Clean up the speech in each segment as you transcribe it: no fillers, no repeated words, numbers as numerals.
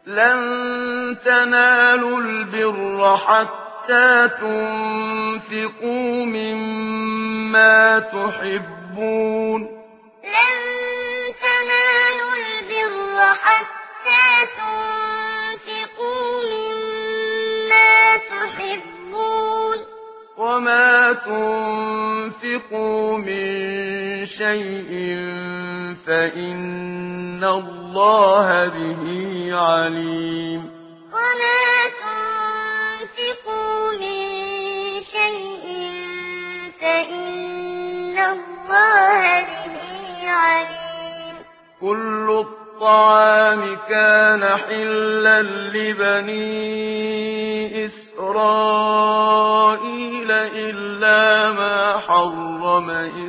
لن تنالوا البر حتى تنفقوا مما تحبون لن تنالوا البر حتى تنفقوا مما تحبون وما تنفقوا من شيء فإن الله به عليم وما تنفقوا من شيء فإن الله به عليم كل الطعام كان حلا لبني إسرائيل إلا ما حرم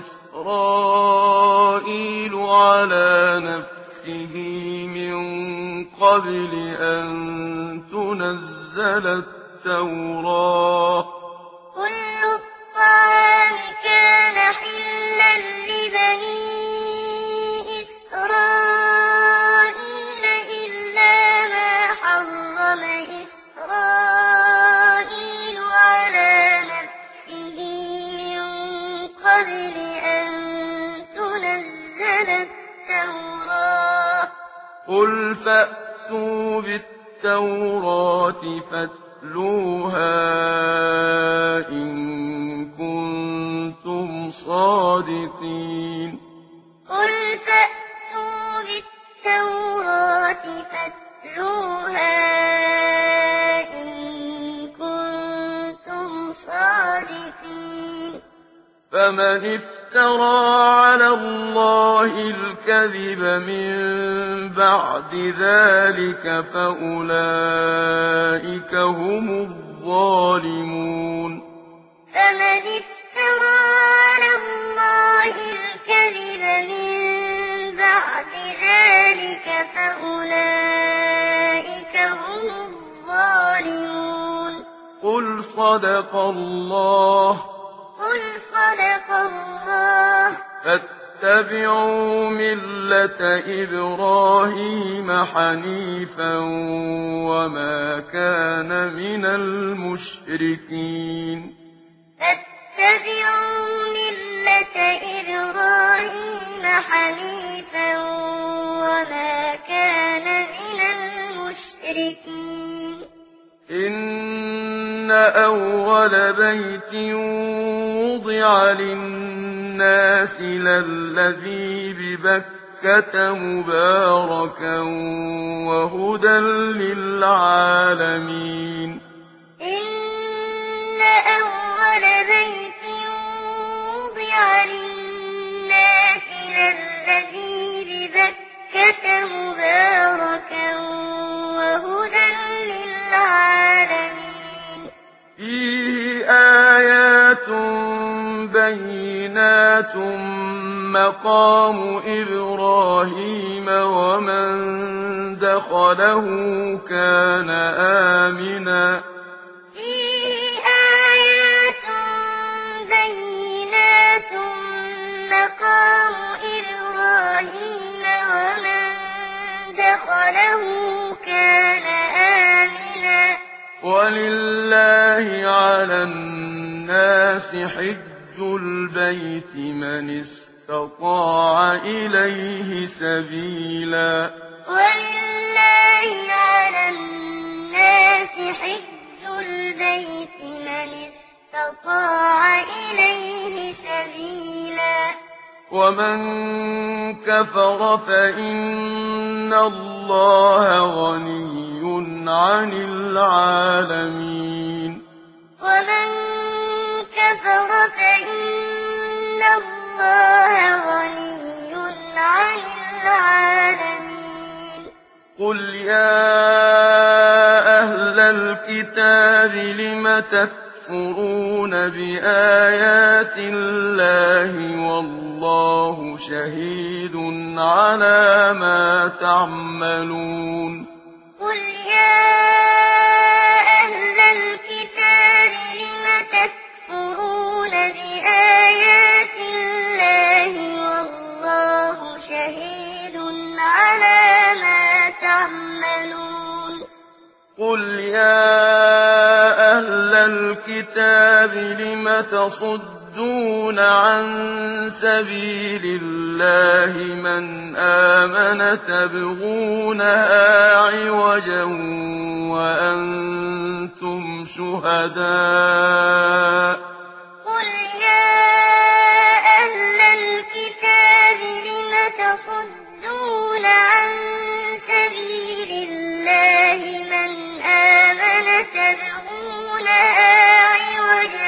إسرائيل على نفسه من قبل أن تنزل التوراة كل الطعام كان حلا لبني إسرائيل إلا ما حرم إسرائيل على نفسه من قبل أن تنزل التوراة قل فأتوا بالتوراة فاتلوها إن كنتم صادقين قل فأتوا بالتوراة فاتلوها إن كنتم صادقين فمن افترى على الله الكذب من بعد ذلك فأولئك هم الظالمون فمن افترى على الله الكذب من بعد ذلك فأولئك هم الظالمون قل صدق الله قل صدق الله فاتبعوا ملة إبراهيم حنيفا وما كان من المشركين فاتبعوا ملة إبراهيم حنيفا وما كان من المشركين إن أول بيت وضع للناس للذي ببكة مباركا وهدى للعالمين إن أول بيت وضع للناس للذي ببكة مباركا وهدى للعالمين فيه آيات بينات مقام إبراهيم ومن دخله كان آمنا فيه آيات بينات مقام إبراهيم ومن دخله كان آمنا ولله على الناس حج البيت من استطاع إليه سبيلا ولله على الناس حج البيت من استطاع إليه سبيلا ومن كفر فإن الله غني عن العالمين ومن كفر فإن الله غني عن العالمين قل يا أهل الكتاب لم تكفرون بآيات الله والله شهيد على ما تعملون قل يا أهل الكتاب لم تكفرون بآيات الله والله شهيد على ما تعملون قُلْ يَا أَهْلَ الْكِتَابِ لِمَ تَصُدُّونَ عَن سَبِيلِ اللَّهِ مَنْ آمَنَ تَبْغُونَهَا عِوَجًا وَأَنتُمْ شُهَدَاءُ ۗ قُلْ يَا أَهْلَ الْكِتَابِ لِمَ تَصُدُّونَ عَن سَبِيلِ اللَّهِ مَنْ آمَنَ تَبْغُونَهَا عِوَجًا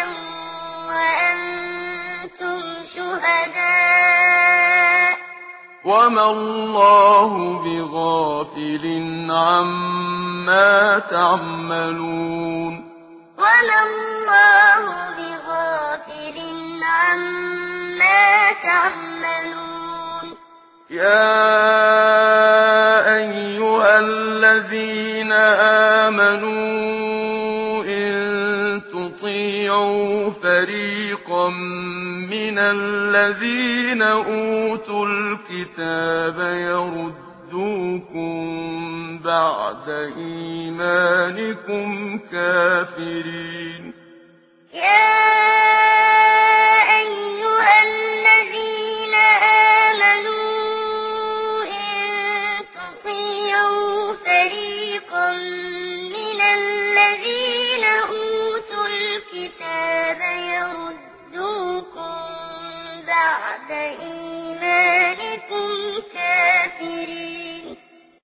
وَأَنتُمْ شُهَدَاءُ ۗ وَمَا اللَّهُ بِغَافِلٍ عَمَّا تَعْمَلُونَ وَمَا اللَّهُ بِغَافِلٍ عَمَّا تَعْمَلُونَ يَا أَيُّهَا الَّذِينَ آمَنُوا إِن تُطِيعُوا فَرِيقًا مِّنَ الَّذِينَ أُوتُوا الْكِتَابَ يَرُدُّوكُم بَعْدَ إِيمَانِكُمْ كَافِرِينَ يَا